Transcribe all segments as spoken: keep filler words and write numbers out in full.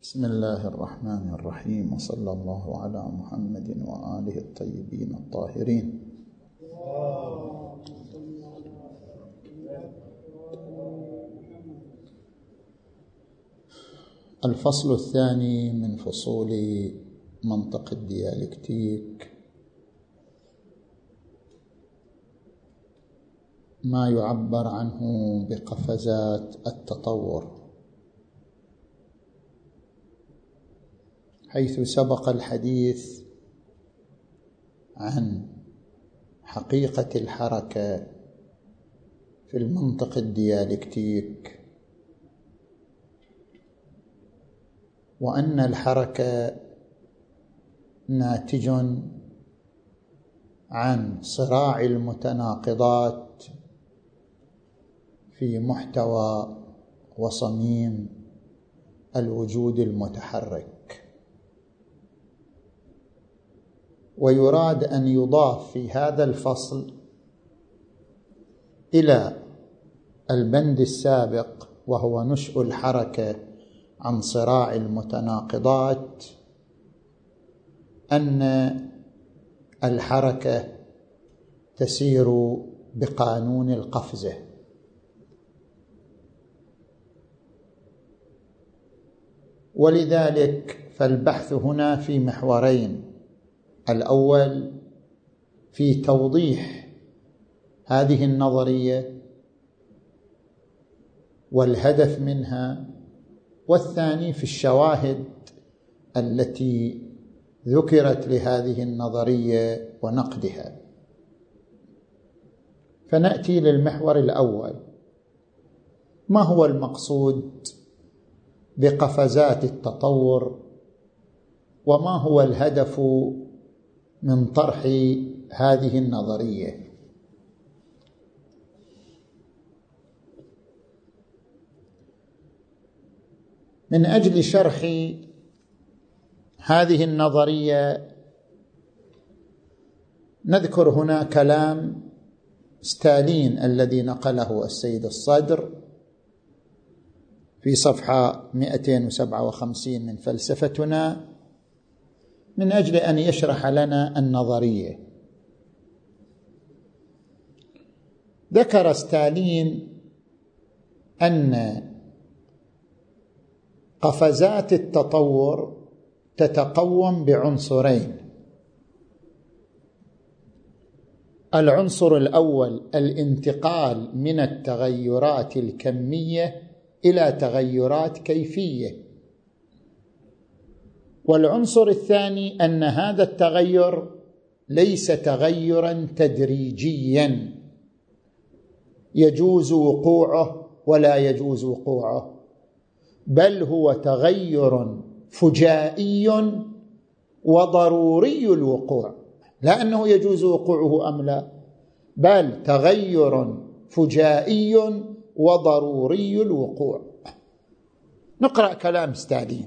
بسم الله الرحمن الرحيم، وصلى الله على محمد وآله الطيبين الطاهرين. الفصل الثاني من فصول منطق الديالكتيك، ما يعبر عنه بقفزات التطور، حيث سبق الحديث عن حقيقة الحركة في المنطق الديالكتيك، وأن الحركة ناتج عن صراع المتناقضات في محتوى وصميم الوجود المتحرك. ويراد أن يضاف في هذا الفصل إلى البند السابق، وهو نشأ الحركة عن صراع المتناقضات، أن الحركة تسير بقانون القفزة، ولذلك فالبحث هنا في محورين: الأول في توضيح هذه النظرية والهدف منها، والثاني في الشواهد التي ذكرت لهذه النظرية ونقدها. فنأتي للمحور الأول: ما هو المقصود بقفزات التطور، وما هو الهدف من طرح هذه النظرية؟ من أجل شرح هذه النظرية نذكر هنا كلام ستالين الذي نقله السيد الصدر في صفحة مئتين وسبعة وخمسين من فلسفتنا، من أجل أن يشرح لنا النظرية. ذكر ستالين أن قفزات التطور تتقوم بعنصرين: العنصر الأول الانتقال من التغيرات الكمية إلى تغيرات كيفية، والعنصر الثاني أن هذا التغير ليس تغيرا تدريجيا يجوز وقوعه ولا يجوز وقوعه، بل هو تغير فجائي وضروري الوقوع، لا أنه يجوز وقوعه أم لا، بل تغير فجائي وضروري الوقوع. نقرأ كلام ستالين: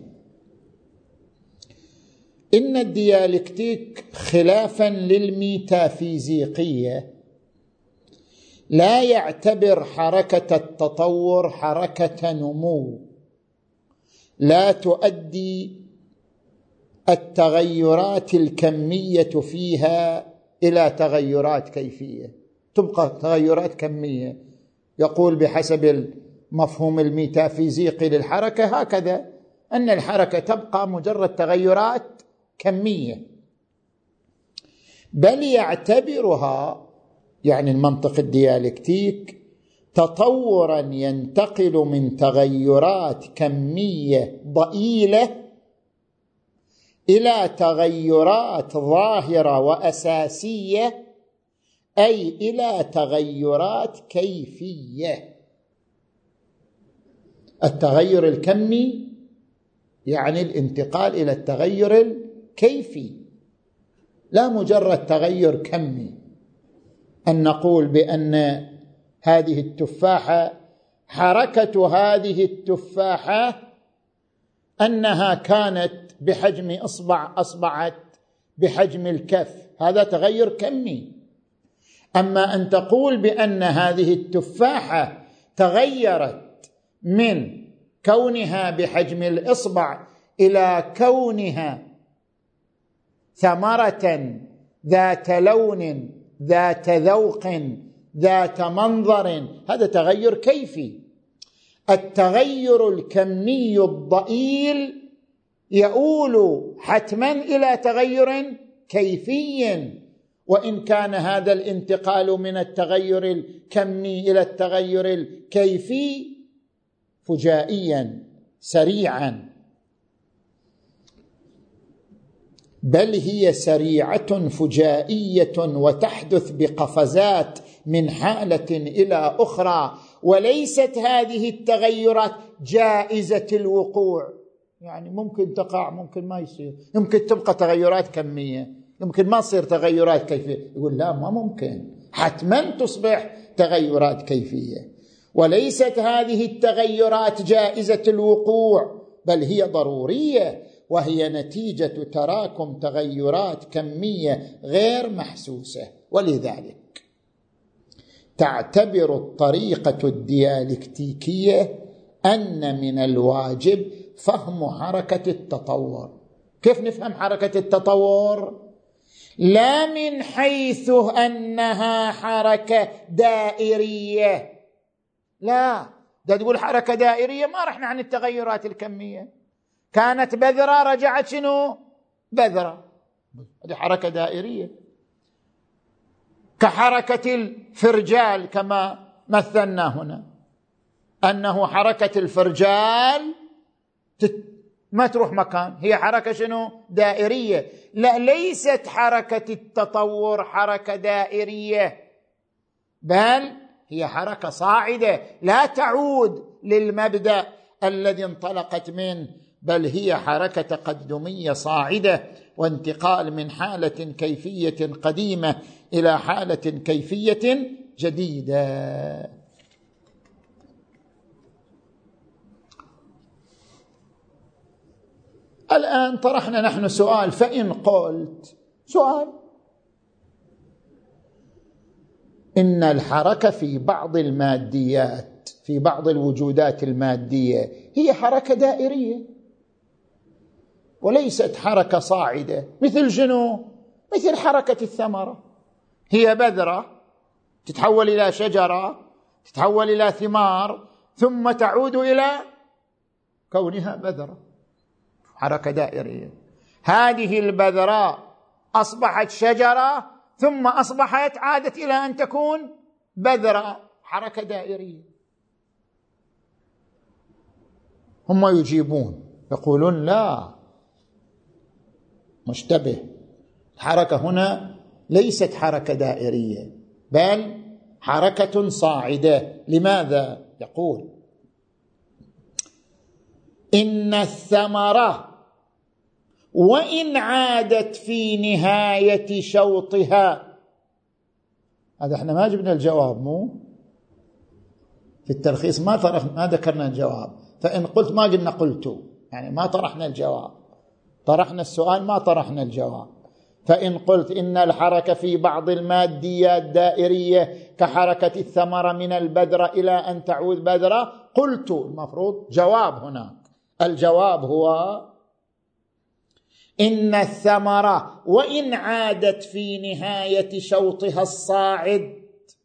إن الديالكتيك خلافا للميتافيزيقية لا يعتبر حركة التطور حركة نمو لا تؤدي التغيرات الكمية فيها إلى تغيرات كيفية، تبقى تغيرات كمية. يقول بحسب المفهوم الميتافيزيقي للحركة هكذا، أن الحركة تبقى مجرد تغيرات كمية، بل يعتبرها، يعني المنطق الديالكتيك، تطورا ينتقل من تغيرات كمية ضئيلة إلى تغيرات ظاهرة وأساسية، أي إلى تغيرات كيفية. التغير الكمي يعني الانتقال إلى التغير الكيفي، لا مجرد تغير كمي. أن نقول بأن هذه التفاحة، حركة هذه التفاحة أنها كانت بحجم إصبع أصبحت بحجم الكف، هذا تغير كمي. أما أن تقول بأن هذه التفاحة تغيرت من كونها بحجم الإصبع إلى كونها ثمرة ذات لون ذات ذوق ذات منظر، هذا تغير كيفي. التغير الكمي الضئيل يؤول حتما إلى تغير كيفي، وإن كان هذا الانتقال من التغير الكمي إلى التغير الكيفي فجائيا سريعا، بل هي سريعة فجائية وتحدث بقفزات من حالة إلى أخرى، وليست هذه التغيرات جائزة الوقوع، يعني ممكن تقع ممكن ما يصير، يمكن تبقى تغيرات كمية، يمكن ما تصير تغيرات كيفية. يقول لا، ما ممكن، حتما تصبح تغيرات كيفية. وليست هذه التغيرات جائزة الوقوع، بل هي ضرورية، وهي نتيجة تراكم تغيرات كمية غير محسوسة. ولذلك تعتبر الطريقة الديالكتيكية أن من الواجب فهم حركة التطور. كيف نفهم حركة التطور؟ لا من حيث أنها حركة دائرية، لا، ده تقول حركة دائرية ما رحنا عن التغيرات الكمية، كانت بذرة رجعت شنو؟ بذرة، هذه حركة دائرية. كحركة الفرجال كما مثلنا هنا، أنه حركة الفرجال ما تروح مكان، هي حركة شنو؟ دائرية. لا، ليست حركة التطور حركة دائرية، بل هي حركة صاعدة لا تعود للمبدأ الذي انطلقت منه، بل هي حركة تقدمية صاعدة، وانتقال من حالة كيفية قديمة إلى حالة كيفية جديدة. الآن طرحنا نحن سؤال، فإن قلت سؤال إن الحركة في بعض الماديات، في بعض الوجودات المادية، هي حركة دائرية وليست حركة صاعدة، مثل شنو؟ مثل حركة الثمرة، هي بذرة تتحول إلى شجرة، تتحول إلى ثمار، ثم تعود إلى كونها بذرة، حركة دائرية. هذه البذرة أصبحت شجرة، ثم أصبحت عادت إلى أن تكون بذرة، حركة دائرية. هم يجيبون يقولون لا، مشتبه، الحركة هنا ليست حركة دائرية بل حركة صاعدة. لماذا؟ يقول إن الثمرة وإن عادت في نهاية شوطها، هذا احنا ما جبنا الجواب، مو في التلخيص ما طرح ما ذكرنا الجواب، فإن قلت ما قلنا قلت، يعني ما طرحنا الجواب، طرحنا السؤال ما طرحنا الجواب. فإن قلت إن الحركة في بعض الماديات دائرية كحركة الثمرة من البذرة إلى أن تعود بذرة، قلت المفروض جواب هناك. الجواب هو إن الثمرة وإن عادت في نهاية شوطها الصاعد،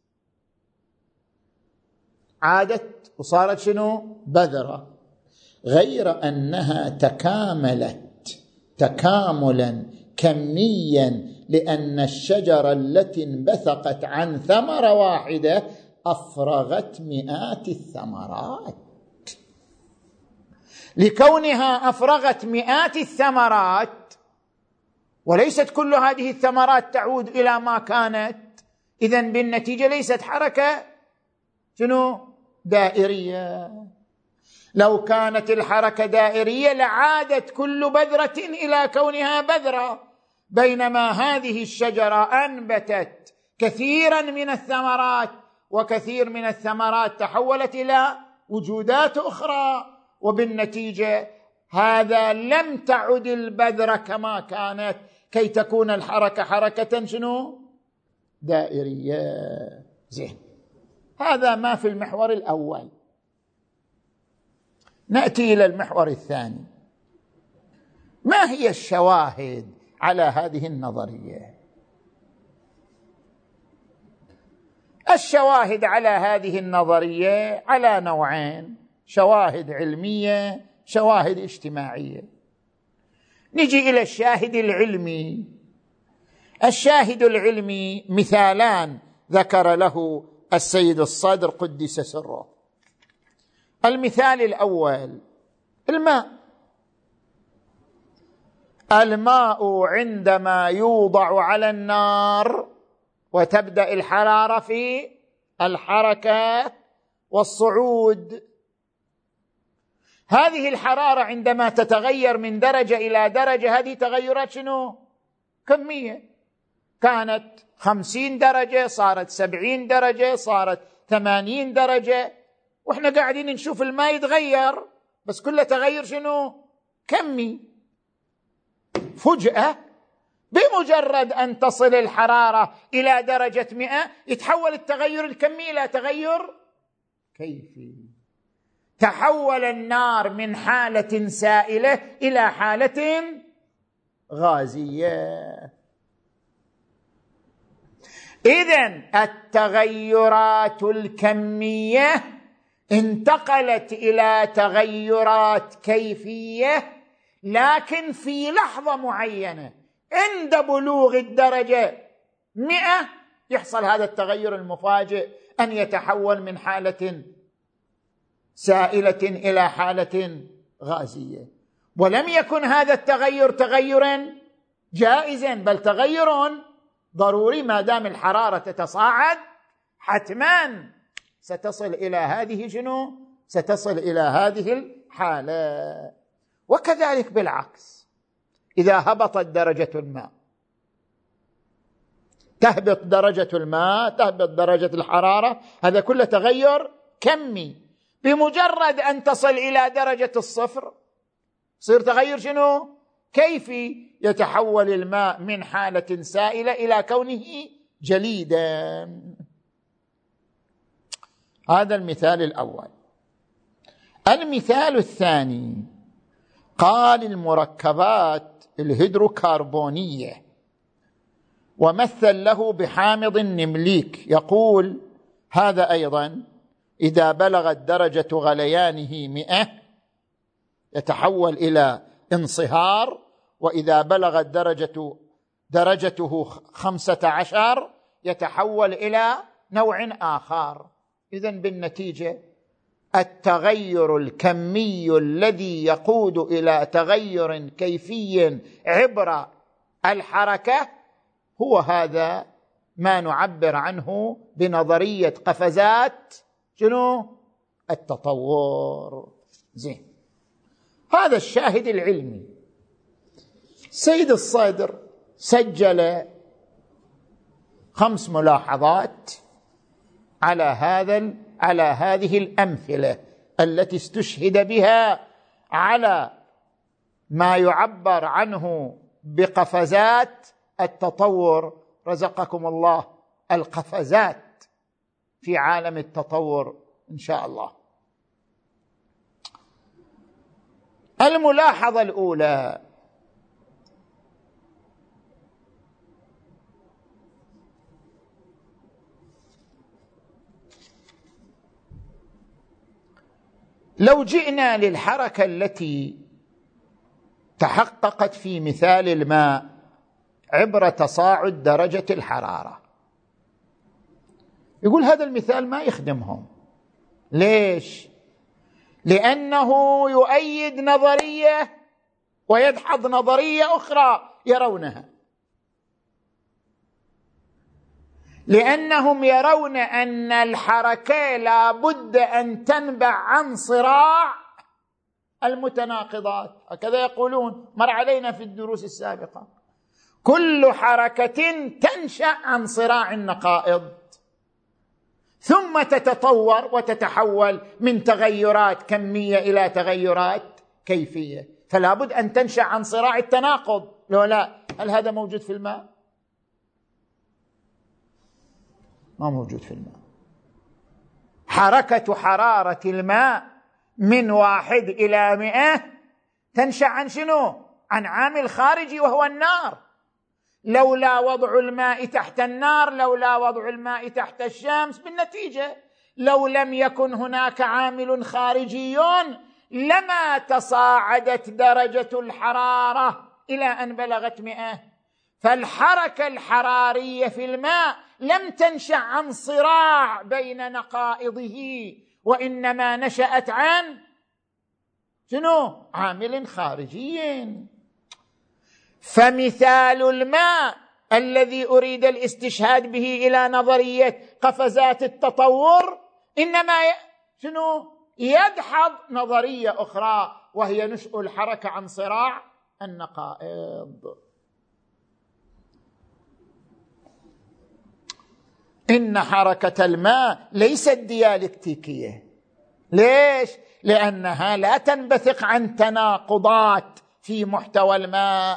عادت وصارت شنو؟ بذرة، غير أنها تكاملت تكاملا كميا، لأن الشجرة التي انبثقت عن ثمرة واحدة أفرغت مئات الثمرات. لكونها أفرغت مئات الثمرات وليست كل هذه الثمرات تعود إلى ما كانت، إذن بالنتيجة ليست حركة شنو؟ دائرية. لو كانت الحركة دائرية لعادت كل بذرة إلى كونها بذرة، بينما هذه الشجرة أنبتت كثيرا من الثمرات، وكثير من الثمرات تحولت إلى وجودات أخرى، وبالنتيجة هذا لم تعد البذرة كما كانت كي تكون الحركة حركة شنو؟ دائرية. زين، هذا ما في المحور الأول. نأتي إلى المحور الثاني. ما هي الشواهد على هذه النظرية؟ الشواهد على هذه النظرية على نوعين: شواهد علمية، شواهد اجتماعية. نجي إلى الشاهد العلمي. الشاهد العلمي مثالان ذكر له السيد الصدر قدس سره. المثال الأول الماء. الماء عندما يوضع على النار وتبدأ الحرارة في الحركة والصعود، هذه الحرارة عندما تتغير من درجة إلى درجة، هذه تغيرات شنو؟ كمية. كانت خمسين درجة صارت سبعين درجة صارت ثمانين درجة، وإحنا قاعدين نشوف الماء يتغير، بس كله تغير شنو؟ كمي. فجأة بمجرد أن تصل الحرارة إلى درجة مئة يتحول التغير الكمي إلى تغير كيفي. تحول النار من حالة سائلة إلى حالة غازية. إذن التغيرات الكمية انتقلت إلى تغيرات كيفية، لكن في لحظة معينة عند بلوغ الدرجة مئة يحصل هذا التغير المفاجئ، أن يتحول من حالة سائلة إلى حالة غازية. ولم يكن هذا التغير تغيرا جائزا، بل تغير ضروري. ما دام الحرارة تتصاعد حتما ستصل إلى هذه شنو؟ ستصل إلى هذه الحالة. وكذلك بالعكس، إذا هبطت درجة الماء تهبط درجة الماء، تهبط درجة الحرارة، هذا كله تغير كمي. بمجرد أن تصل إلى درجة الصفر يصير تغير شنو؟ كيفي. يتحول الماء من حالة سائلة إلى كونه جليدا. هذا المثال الأول. المثال الثاني قال المركبات الهيدروكربونية، ومثل له بحامض النمليك. يقول هذا أيضا إذا بلغت درجة غليانه مئة يتحول إلى انصهار، وإذا بلغت درجة درجته خمسة عشر يتحول إلى نوع آخر. إذن بالنتيجة التغير الكمي الذي يقود إلى تغير كيفي عبر الحركة هو هذا ما نعبر عنه بنظرية قفزات شنو؟ التطور. زين، هذا الشاهد العلمي. سيد الصدر سجل خمس ملاحظات على هذا على هذه الأمثلة التي استشهد بها على ما يعبر عنه بقفزات التطور. رزقكم الله القفزات في عالم التطور إن شاء الله. الملاحظة الأولى: لو جئنا للحركة التي تحققت في مثال الماء عبر تصاعد درجة الحرارة، يقول هذا المثال ما يخدمهم. ليش؟ لأنه يؤيد نظرية ويدحض نظرية أخرى يرونها. لأنهم يرون أن الحركة لا بد أن تنبع عن صراع المتناقضات، هكذا يقولون، مر علينا في الدروس السابقة. كل حركة تنشأ عن صراع النقائض، ثم تتطور وتتحول من تغيرات كمية إلى تغيرات كيفية، فلا بد أن تنشأ عن صراع التناقض. لو لا، هل هذا موجود في الماء؟ ما موجود في الماء. حركة حرارة الماء من واحد إلى مئة تنشأ عن شنو؟ عن عامل خارجي وهو النار. لولا وضع الماء تحت النار، لولا وضع الماء تحت الشمس، بالنتيجة لو لم يكن هناك عامل خارجي لما تصاعدت درجة الحرارة إلى أن بلغت مئة. فالحركة الحرارية في الماء لم تنشأ عن صراع بين نقائضه، وإنما نشأت عن شنو؟ عامل خارجي. فمثال الماء الذي أريد الاستشهاد به إلى نظرية قفزات التطور إنما شنو؟ يدحض نظرية أخرى وهي نشأ الحركة عن صراع النقائض. إن حركة الماء ليست ديالكتيكية. ليش؟ لأنها لا تنبثق عن تناقضات في محتوى الماء،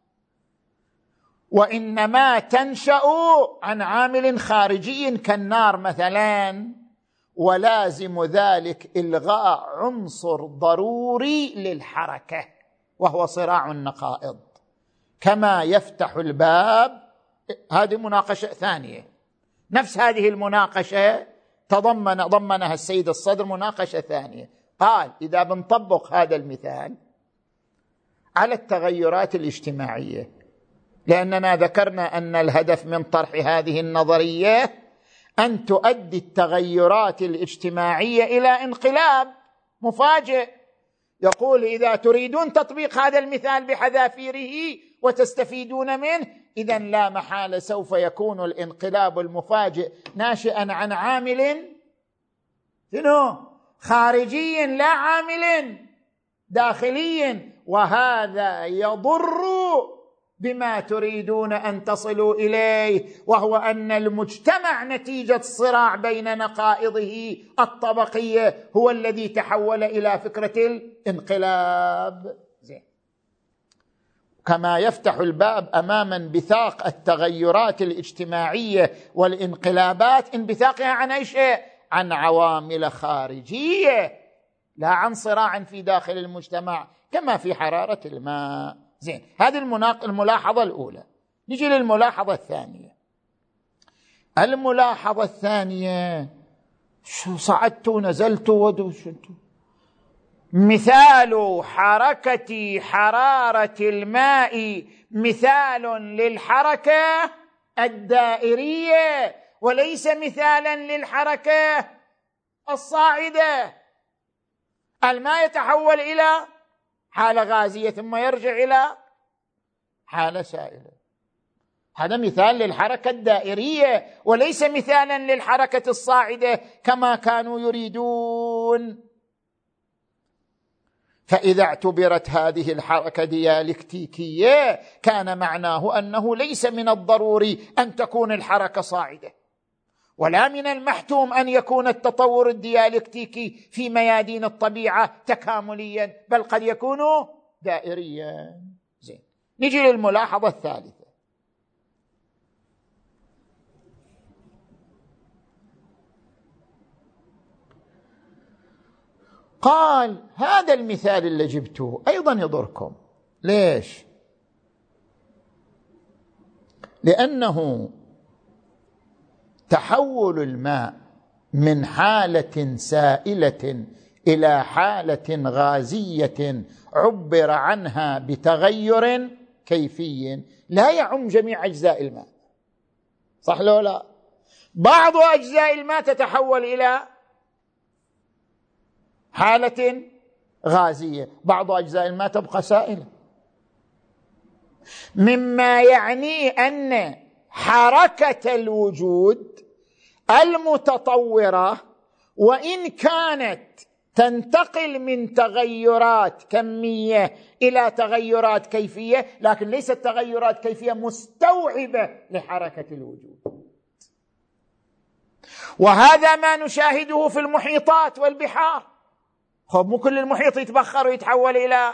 وإنما تنشأ عن عامل خارجي كالنار مثلا، ولازم ذلك إلغاء عنصر ضروري للحركة وهو صراع النقائض. كما يفتح الباب، هذه مناقشة ثانية، نفس هذه المناقشة تضمن ضمنها السيد الصدر مناقشة ثانية. قال إذا بنطبق هذا المثال على التغيرات الاجتماعية، لأننا ذكرنا أن الهدف من طرح هذه النظرية أن تؤدي التغيرات الاجتماعية إلى انقلاب مفاجئ. يقول إذا تريدون تطبيق هذا المثال بحذافيره وتستفيدون منه، إذن لا محالة سوف يكون الانقلاب المفاجئ ناشئا عن عامل شنو؟ خارجي لا عامل داخلي، وهذا يضر بما تريدون أن تصلوا إليه، وهو أن المجتمع نتيجة صراع بين نقائضه الطبقية هو الذي تحول إلى فكرة الانقلاب. زين. كما يفتح الباب أمام انبثاق التغيرات الاجتماعية والانقلابات، انبثاقها عن أي شيء؟ عن عوامل خارجية لا عن صراع في داخل المجتمع كما في حرارة الماء. زين، هذه الملاحظة الأولى. نجي للملاحظة الثانية. الملاحظة الثانية، شو صعدت ونزلت ودوشت. مثال حركة حرارة الماء مثال للحركة الدائرية وليس مثالا للحركة الصاعدة. الماء يتحول إلى حالة غازية ثم يرجع إلى حالة سائلة، هذا مثال للحركة الدائرية وليس مثالا للحركة الصاعدة كما كانوا يريدون. فإذا اعتبرت هذه الحركة ديالكتيكية كان معناه أنه ليس من الضروري أن تكون الحركة صاعدة، ولا من المحتوم أن يكون التطور الديالكتيكي في ميادين الطبيعة تكامليا، بل قد يكون دائريا. زين، نجي للملاحظة الثالثة. قال هذا المثال اللي جبته أيضا يضركم. ليش؟ لأنه تحول الماء من حالة سائلة إلى حالة غازية عبر عنها بتغير كيفي لا يعم جميع أجزاء الماء، صح لو لا؟ بعض أجزاء الماء تتحول إلى حالة غازية، بعض أجزاء الماء تبقى سائلة، مما يعني أن حركة الوجود المتطورة وإن كانت تنتقل من تغيرات كمية إلى تغيرات كيفية، لكن ليست تغيرات كيفية مستوعبة لحركة الوجود. وهذا ما نشاهده في المحيطات والبحار. خب مو كل المحيط يتبخر ويتحول إلى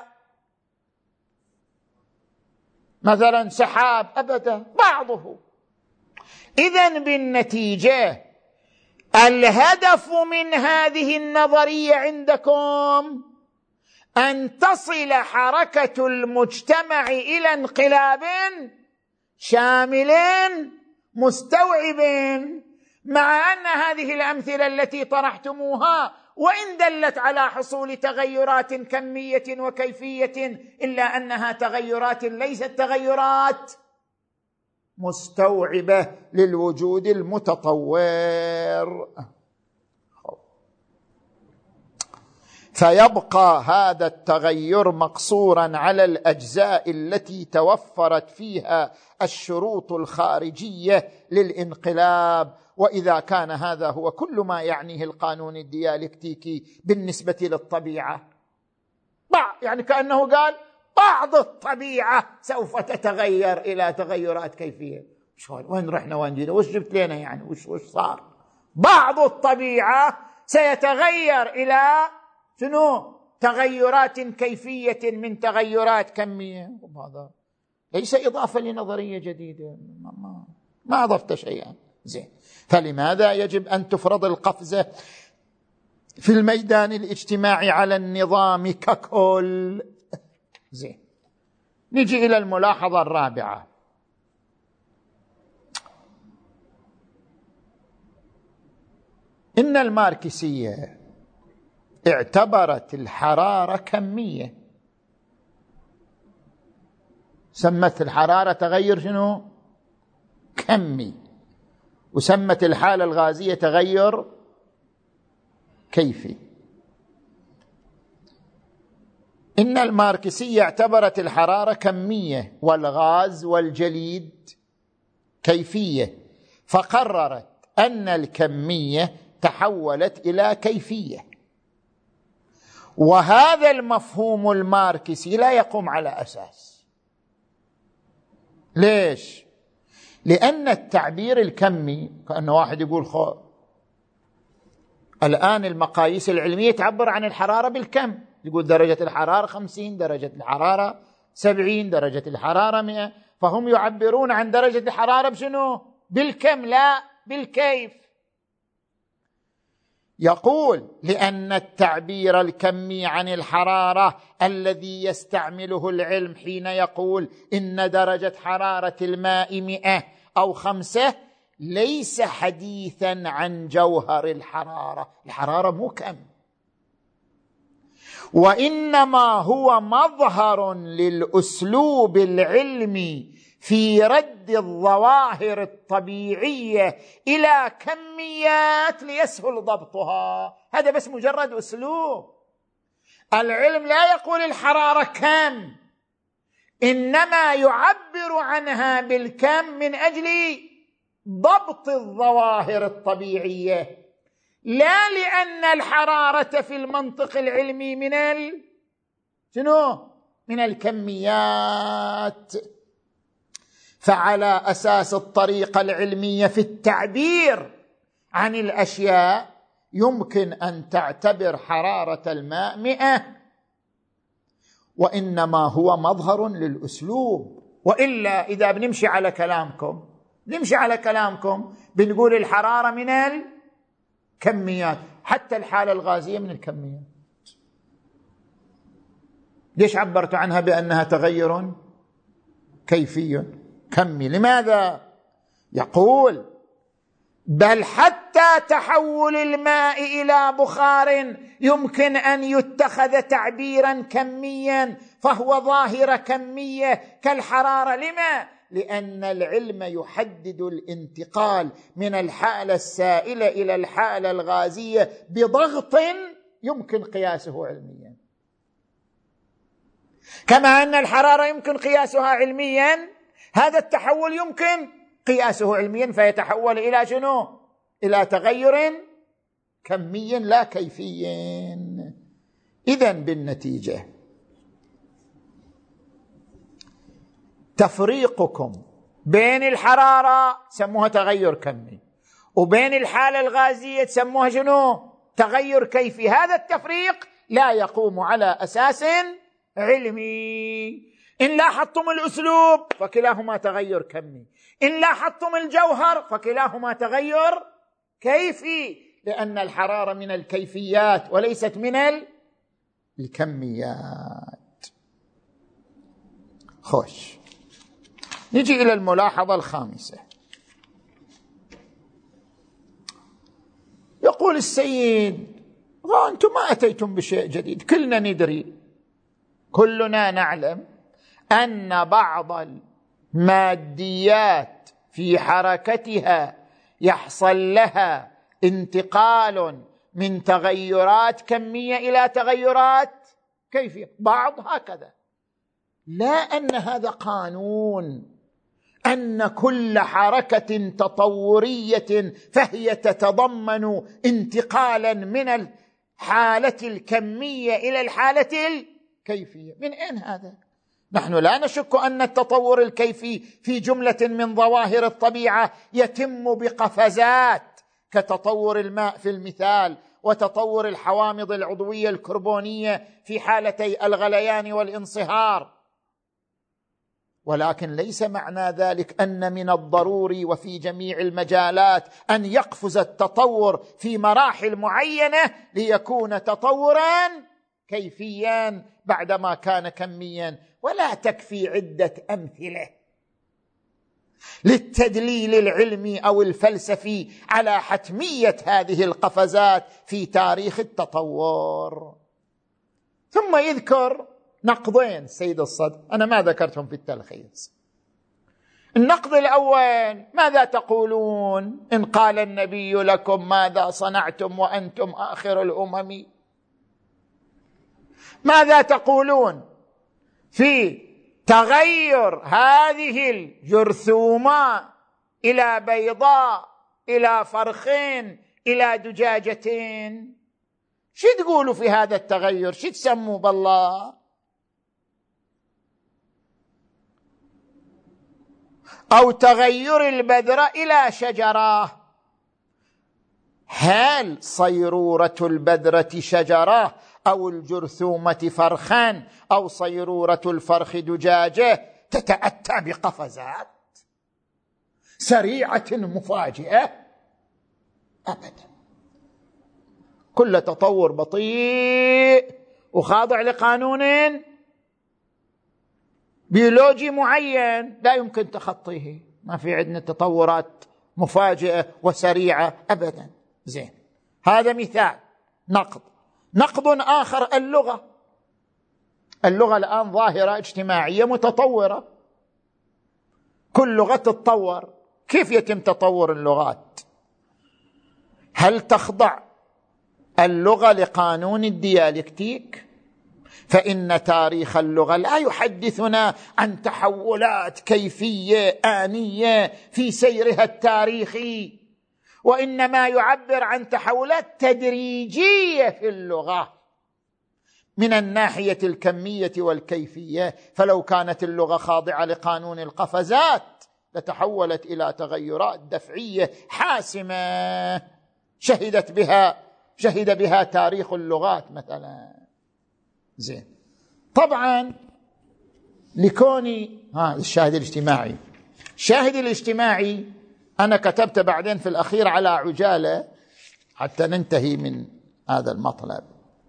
مثلا سحاب، أبدا، بعضه. إذن بالنتيجة الهدف من هذه النظرية عندكم أن تصل حركة المجتمع إلى انقلاب شامل مستوعب، مع أن هذه الأمثلة التي طرحتموها وإن دلت على حصول تغيرات كمية وكيفية إلا أنها تغيرات ليست تغيرات مستوعبة للوجود المتطور. فيبقى هذا التغير مقصورا على الأجزاء التي توفرت فيها الشروط الخارجية للانقلاب. وإذا كان هذا هو كل ما يعنيه القانون الديالكتيكي بالنسبة للطبيعة، يعني كأنه قال بعض الطبيعة سوف تتغير إلى تغيرات كيفية. وين رحنا وين جينا؟ وش جبت لنا يعني؟ وش, وش صار؟ بعض الطبيعة سيتغير إلى شنو؟ تغيرات كيفية من تغيرات كمية. وهذا ليس إضافة لنظرية جديدة، ما, ما, ما أضفت شيئا. زين، فلماذا يجب أن تفرض القفزة في الميدان الاجتماعي على النظام ككل؟ زين، نجي إلى الملاحظة الرابعة. إن الماركسية اعتبرت الحرارة كمية، سمت الحرارة تغير شنو؟ كمي، وسمت الحالة الغازية تغير كيفي. إن الماركسية اعتبرت الحرارة كمية والغاز والجليد كيفية، فقررت أن الكمية تحولت إلى كيفية. وهذا المفهوم الماركسي لا يقوم على أساس. ليش؟ لأن التعبير الكمي كأنه واحد يقول خو الآن المقاييس العلمية تعبر عن الحرارة بالكم، يقول درجة الحرارة خمسين، درجة الحرارة سبعين، درجة الحرارة مئة، فهم يعبرون عن درجة الحرارة بشنو؟ بالكم لا بالكيف. يقول لأن التعبير الكمي عن الحرارة الذي يستعمله العلم حين يقول إن درجة حرارة الماء مئة أو خمسة ليس حديثا عن جوهر الحرارة. الحرارة مو كم، وإنما هو مظهر للأسلوب العلمي في رد الظواهر الطبيعية إلى كميات ليسهل ضبطها. هذا بس مجرد أسلوب. العلم لا يقول الحرارة كم، إنما يعبر عنها بالكم من أجل ضبط الظواهر الطبيعية، لا لأن الحرارة في المنطق العلمي من ال... شنو؟ من الكميات. فعلى أساس الطريقة العلمية في التعبير عن الأشياء يمكن أن تعتبر حرارة الماء مئة، وإنما هو مظهر للأسلوب. وإلا إذا بنمشي على كلامكم نمشي على كلامكم بنقول الحرارة من الكميات، حتى الحالة الغازية من الكميات. ليش عبرت عنها بأنها تغير كيفي كمي؟ لماذا؟ يقول بل حتى تحول الماء إلى بخار يمكن أن يتخذ تعبيرا كميا، فهو ظاهرة كمية كالحرارة. لما؟ لأن العلم يحدد الانتقال من الحالة السائلة إلى الحالة الغازية بضغط يمكن قياسه علميا، كما أن الحرارة يمكن قياسها علميا، هذا التحول يمكن قياسه علميا، فيتحول إلى شنو؟ إلى تغير كمي لا كيفي. إذن بالنتيجة تفريقكم بين الحرارة سموها تغير كمي، وبين الحالة الغازية سموها شنو؟ تغير كيفي. هذا التفريق لا يقوم على أساس علمي. إن لاحظتم الأسلوب فكلاهما تغير كمي، إن لاحظتم الجوهر فكلاهما تغير كيفي، لأن الحرارة من الكيفيات وليست من الكميات. خوش، نجي إلى الملاحظة الخامسة. يقول السيد: أنتم ما أتيتم بشيء جديد، كلنا ندري، كلنا نعلم أن بعض الماديات في حركتها يحصل لها انتقال من تغيرات كمية إلى تغيرات كيفية، بعض هكذا. لا أن هذا قانون، أن كل حركة تطورية فهي تتضمن انتقالا من الحالة الكمية إلى الحالة الكيفية. من أين هذا؟ نحن لا نشك أن التطور الكيفي في جملة من ظواهر الطبيعة يتم بقفزات، كتطور الماء في المثال، وتطور الحوامض العضوية الكربونية في حالتي الغليان والانصهار. ولكن ليس معنى ذلك أن من الضروري وفي جميع المجالات أن يقفز التطور في مراحل معينة ليكون تطورا كيفيا بعدما كان كميا. ولا تكفي عدة أمثلة للتدليل العلمي أو الفلسفي على حتمية هذه القفزات في تاريخ التطور. ثم يذكر نقضين سيد الصدر، أنا ما ذكرتهم في التلخيص. النقض الأول: ماذا تقولون إن قال النبي لكم ماذا صنعتم وأنتم آخر الأمم؟ ماذا تقولون في تغير هذه الجرثومة إلى بيضاء، إلى فرخين، إلى دجاجتين؟ شو تقولوا في هذا التغير؟ شو تسموا بالله؟ أو تغير البذرة إلى شجرة. هل صيرورة البذرة شجرة، أو الجرثومة فرخا، أو صيرورة الفرخ دجاجة تتأتى بقفزات سريعة مفاجئة؟ أبدا. كل تطور بطيء وخاضع لقانون بيولوجي معين لا يمكن تخطيه. ما في عندنا تطورات مفاجئة وسريعة أبدا. زين، هذا مثال نقد. نقد آخر: اللغة. اللغة الآن ظاهرة اجتماعية متطورة، كل لغة تتطور. كيف يتم تطور اللغات؟ هل تخضع اللغة لقانون الديالكتيك؟ فإن تاريخ اللغة لا يحدثنا عن تحولات كيفية آنية في سيرها التاريخي، وإنما يعبر عن تحولات تدريجية في اللغة من الناحية الكمية والكيفية. فلو كانت اللغة خاضعة لقانون القفزات لتحولت إلى تغيرات دفعية حاسمة شهدت بها شهد بها تاريخ اللغات مثلا. زين، طبعا لكوني ها الشاهد الاجتماعي. الشاهد الاجتماعي أنا كتبت بعدين في الأخير على عجالة حتى ننتهي من هذا المطلب.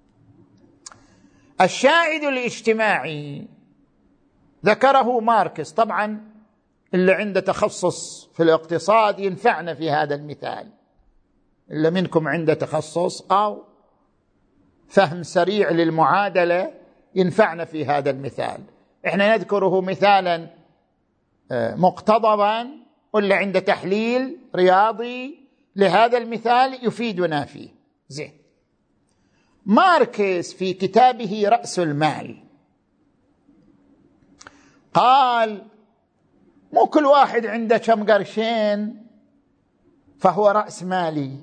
الشاهد الاجتماعي ذكره ماركس. طبعا اللي عنده تخصص في الاقتصاد ينفعنا في هذا المثال، اللي منكم عنده تخصص أو فهم سريع للمعادلة ينفعنا في هذا المثال. احنا نذكره مثالا مقتضبا، واللي عنده تحليل رياضي لهذا المثال يفيدنا فيه. زين، ماركس في كتابه رأس المال قال: مو كل واحد عنده كم قرشين فهو رأس مالي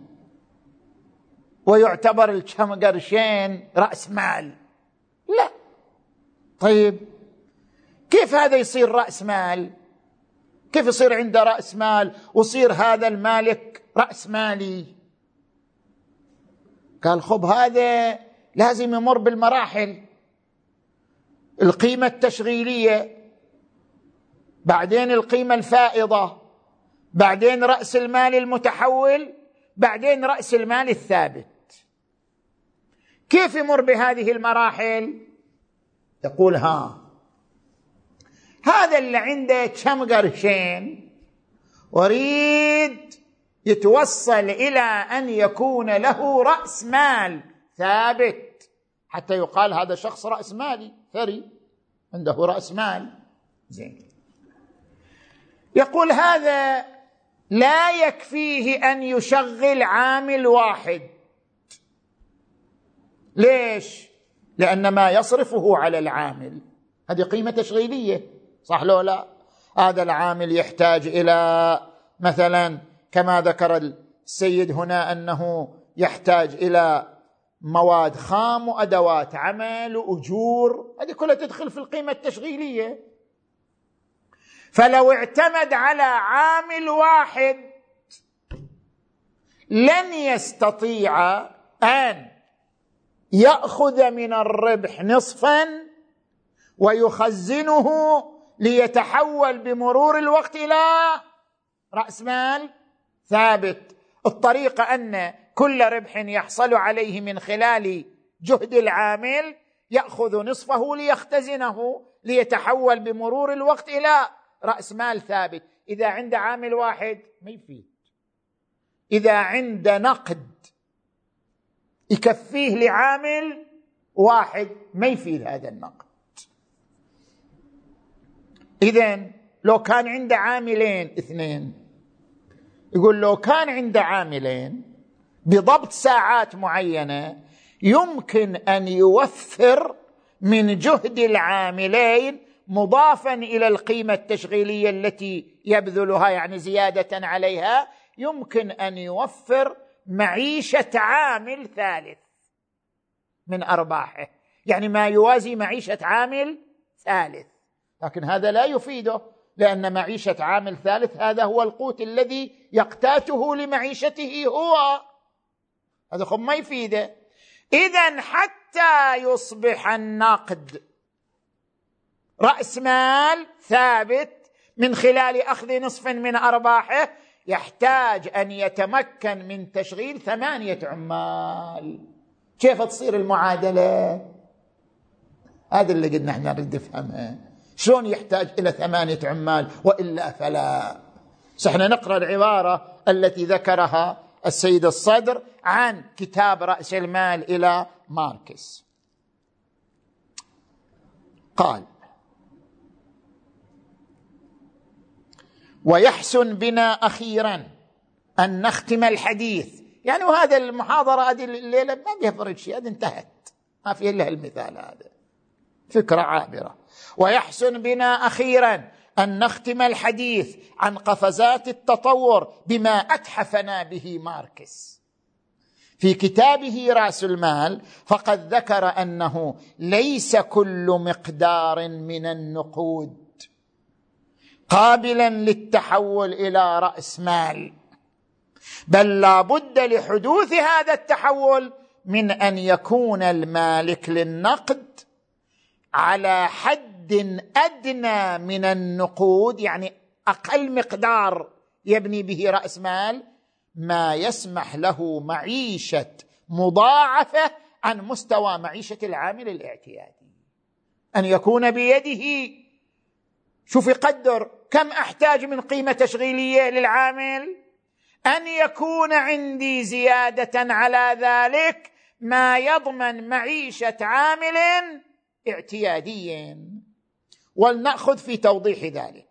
ويعتبر الكم قرشين رأس مال. لا. طيب كيف هذا يصير رأس مال؟ كيف يصير عنده رأس مال ويصير هذا المالك رأس مالي؟ قال: خب هذا لازم يمر بالمراحل: القيمة التشغيلية، بعدين القيمة الفائضة، بعدين رأس المال المتحول، بعدين رأس المال الثابت. كيف يمر بهذه المراحل؟ يقول ها هذا اللي عنده كم قرشين وريد يتوصل إلى أن يكون له رأس مال ثابت حتى يقال هذا شخص رأس مالي ثري عنده رأس مال زين. يقول هذا لا يكفيه أن يشغل عامل واحد. ليش؟ لأن ما يصرفه على العامل هذه قيمة تشغيلية، صح لو لا؟ هذا العامل يحتاج إلى مثلا كما ذكر السيد هنا أنه يحتاج إلى مواد خام وأدوات عمل وأجور، هذه كلها تدخل في القيمة التشغيلية. فلو اعتمد على عامل واحد لن يستطيع أن يأخذ من الربح نصفا ويخزنه ليتحول بمرور الوقت إلى رأس مال ثابت. الطريقة أن كل ربح يحصل عليه من خلال جهد العامل يأخذ نصفه ليختزنه ليتحول بمرور الوقت إلى رأس مال ثابت. إذا عند عامل واحد ما يفيد، إذا عند نقد يكفيه لعامل واحد ما يفيد هذا النقد. إذن لو كان عند عاملين اثنين، يقول لو كان عند عاملين بضبط ساعات معينة يمكن أن يوفر من جهد العاملين مضافا إلى القيمة التشغيلية التي يبذلها يعني زيادة عليها، يمكن أن يوفر معيشة عامل ثالث من أرباحه، يعني ما يوازي معيشة عامل ثالث. لكن هذا لا يفيده لأن معيشة عامل ثالث هذا هو القوت الذي يقتاته لمعيشته هو، هذا خب ما يفيده. إذن حتى يصبح النقد رأس مال ثابت من خلال أخذ نصف من أرباحه يحتاج أن يتمكن من تشغيل ثمانية عمال. كيف تصير المعادلة؟ هذا اللي قد نحن نريد نفهمه، شلون يحتاج إلى ثمانية عمال وإلا فلا. سحنا نقرأ العبارة التي ذكرها السيد الصدر عن كتاب رأس المال إلى ماركس. قال: ويحسن بنا أخيرا أن نختم الحديث، يعني وهذا المحاضرة هذه الليلة ما فيها فرق شيء، هذه انتهت، ما فيها إلا المثال هذا، فكرة عابرة. ويحسن بنا أخيرا أن نختم الحديث عن قفزات التطور بما أتحفنا به ماركس في كتابه رأس المال، فقد ذكر أنه ليس كل مقدار من النقود قابلا للتحول إلى رأس مال، بل لا بد لحدوث هذا التحول من أن يكون المالك للنقد على حد أدنى من النقود، يعني أقل مقدار يبني به رأس مال، ما يسمح له معيشة مضاعفة عن مستوى معيشة العامل الاعتيادي. أن يكون بيده، شوف يقدر كم أحتاج من قيمة تشغيلية للعامل، أن يكون عندي زيادة على ذلك ما يضمن معيشة عامل اعتيادي. ولنأخذ في توضيح ذلك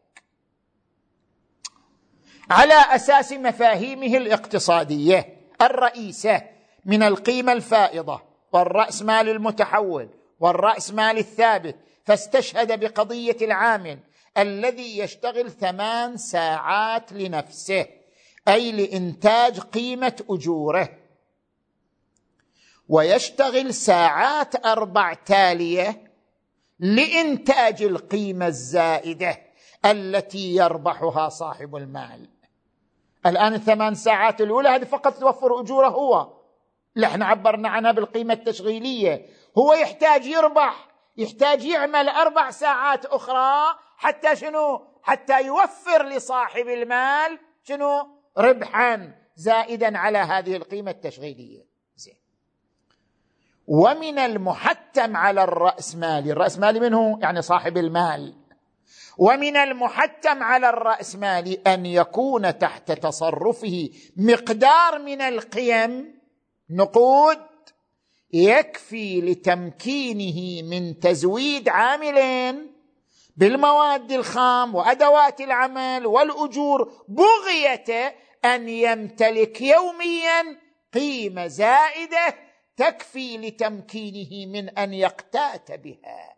على أساس مفاهيمه الاقتصادية الرئيسة من القيمة الفائضة والرأس مال المتحول والرأس مال الثابت، فاستشهد بقضية العامل الذي يشتغل ثمان ساعات لنفسه، أي لإنتاج قيمة أجوره، ويشتغل ساعات أربع تالية لإنتاج القيمة الزائدة التي يربحها صاحب المال. الآن الثمان ساعات الأولى هذه فقط توفر أجوره هو، اللي احنا عبرنا عنها بالقيمة التشغيلية. هو يحتاج يربح، يحتاج يعمل أربع ساعات أخرى حتى شنو؟ حتى يوفر لصاحب المال شنو؟ ربحا زائدا على هذه القيمة التشغيلية. زين. ومن المحتم على الرأسمالي، الرأسمالي منه يعني صاحب المال، ومن المحتم على الرأسمالي أن يكون تحت تصرفه مقدار من القيم نقود يكفي لتمكينه من تزويد عاملين بالمواد الخام وأدوات العمل والأجور، بغية أن يمتلك يوميا قيمة زائدة تكفي لتمكينه من أن يقتات بها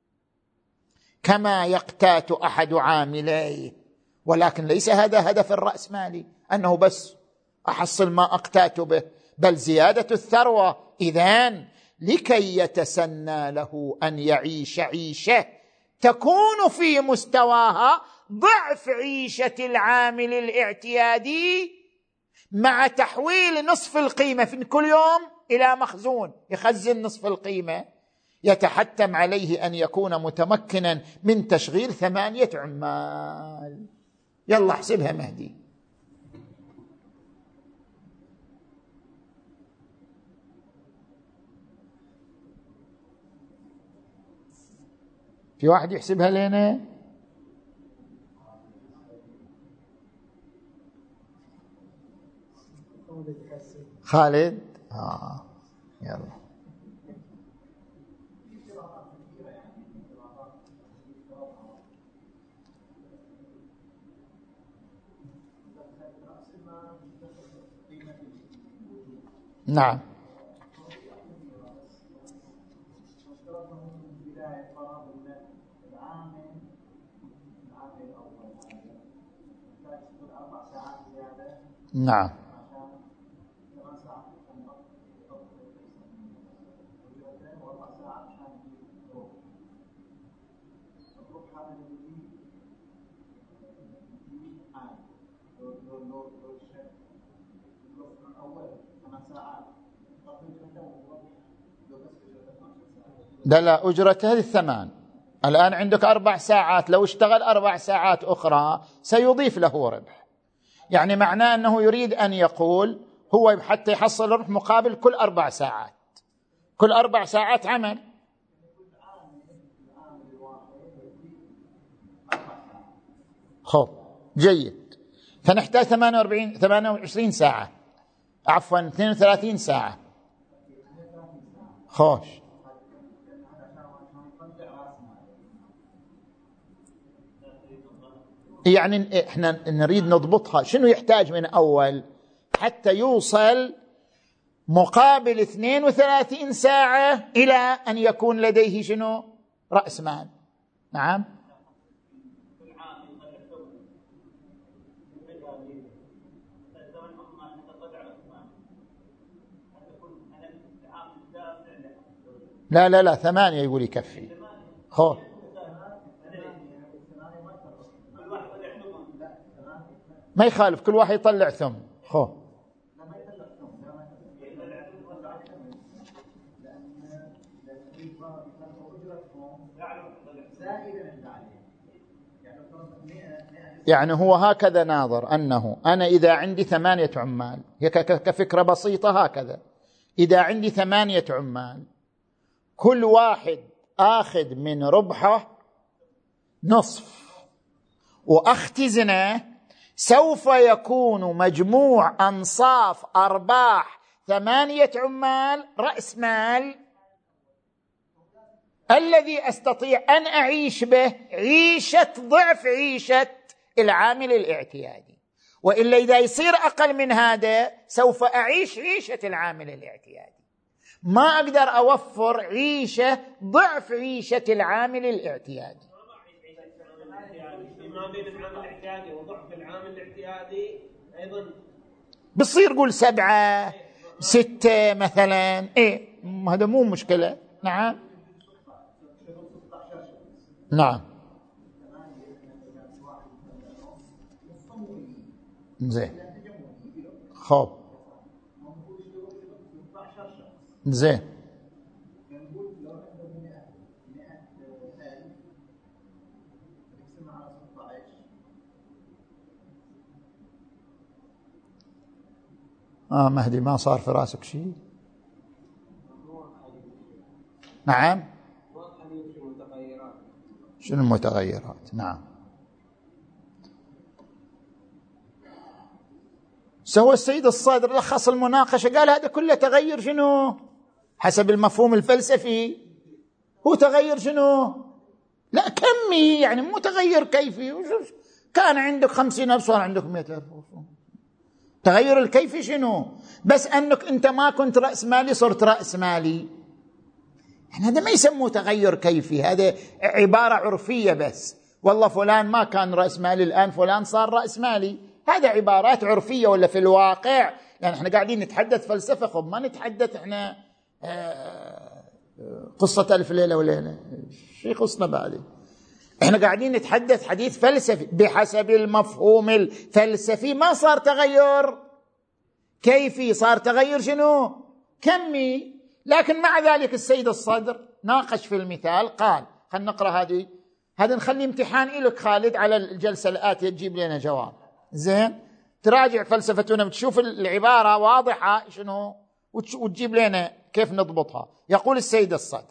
كما يقتات أحد عامليه. ولكن ليس هذا هدف الرأسمالي أنه بس أحصل ما أقتات به، بل زيادة الثروة. إذن لكي يتسنى له أن يعيش عيشة تكون في مستواها ضعف عيشة العامل الاعتيادي، مع تحويل نصف القيمة في كل يوم إلى مخزون يخزن نصف القيمة، يتحتم عليه أن يكون متمكنا من تشغيل ثمانية عمال. يلا احسبها مهدي. في واحد يحسبها لنا؟ خالد؟ آه يلا. نعم. نعم. ده لا، أجرة هذه الثمان. الآن عندك أربع ساعات، لو اشتغل أربع ساعات أخرى سيضيف له ربح. يعني معناه أنه يريد أن يقول هو حتى يحصل ربح مقابل كل أربع ساعات، كل أربع ساعات عمل. خب جيد، فنحتاج ثمانية وأربعين ثمانية وعشرين ساعة، عفوا اثنين وثلاثين ساعة. خوش، يعني احنا نريد نضبطها. شنو يحتاج من أول حتى يوصل مقابل اثنين وثلاثين ساعة إلى أن يكون لديه شنو؟ رأس مال. نعم. لا لا لا، ثمانية يقول يكفي. خو ما يخالف، كل واحد يطلع ثم. خو يعني هو هكذا ناظر أنه أنا إذا عندي ثمانية عمال، هي كفكرة بسيطة هكذا، إذا عندي ثمانية عمال كل واحد آخذ من ربحه نصف وأختزنه، سوف يكون مجموع أنصاف أرباح ثمانية عمال رأس مال الذي أستطيع أن أعيش به عيشة ضعف عيشة العامل الاعتيادي. وإلا إذا يصير أقل من هذا سوف أعيش عيشة العامل الاعتيادي، ما أقدر أوفر عيشة ضعف عيشة العامل الاعتيادي. ما بين العامل الاعتيادي وضعف العامل الاعتيادي أيضا بصير قول سبعة ستة مثلا. إيه هذا مو مشكلة. نعم نعم زين. خب زين. آه مهدي ما صار في راسك شيء؟ نعم. شنو المتغيرات؟ نعم. سوى السيد الصدر لخص المناقشة، قال هذا كله تغير شنو؟ حسب المفهوم الفلسفي هو تغير شنو؟ لا كمي، يعني مو تغير كيفي. كان عندك خمسين ألف صار عندك مئة ألف. تغير الكيفي شنو؟ بس أنك أنت ما كنت رأس مالي صرت رأس مالي، يعني هذا ما يسموه تغير كيفي، هذا عبارة عرفية بس. والله فلان ما كان رأس مالي الآن فلان صار رأس مالي، هذا عبارات عرفية. ولا في الواقع يعني احنا قاعدين نتحدث فلسفة، خب ما نتحدث احنا قصة ألف ليلة وليلة، شي قصنا بعد. احنا قاعدين نتحدث حديث فلسفي بحسب المفهوم الفلسفي، ما صار تغير كيفي، صار تغير شنو؟ كمي. لكن مع ذلك السيد الصدر ناقش في المثال، قال خلينا نقرأ هذه، هذا نخلي امتحان إلك خالد على الجلسة الآتية تجيب لنا جواب زين، تراجع فلسفتنا وتشوف العبارة واضحة شنو وتجيب لنا كيف نضبطها. يقول السيد الصدر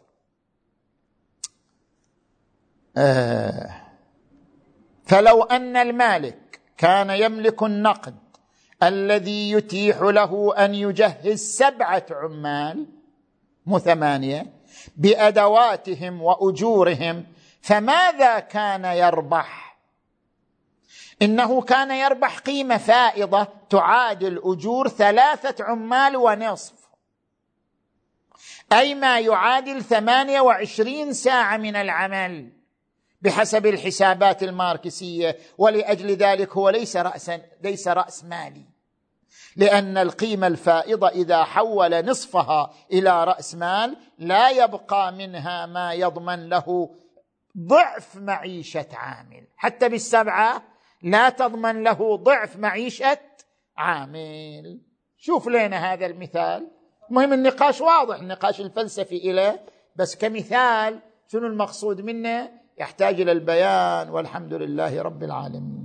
آه فلو أن المالك كان يملك النقد الذي يتيح له أن يجهز سبعة عمال مو ثمانية بأدواتهم وأجورهم، فماذا كان يربح؟ إنه كان يربح قيمة فائضة تعادل أجور ثلاثة عمال ونصف، أي ما يعادل ثمانية وعشرين ساعة من العمل بحسب الحسابات الماركسية. ولأجل ذلك هو ليس رأسا ليس رأس مالي، لأن القيمة الفائضة إذا حول نصفها إلى رأس مال لا يبقى منها ما يضمن له ضعف معيشة عامل، حتى بالسبعة لا تضمن له ضعف معيشة عامل. شوف لنا هذا المثال، مهم النقاش واضح، النقاش الفلسفي إليه، بس كمثال شنو المقصود منه يحتاج إلى البيان، والحمد لله رب العالمين.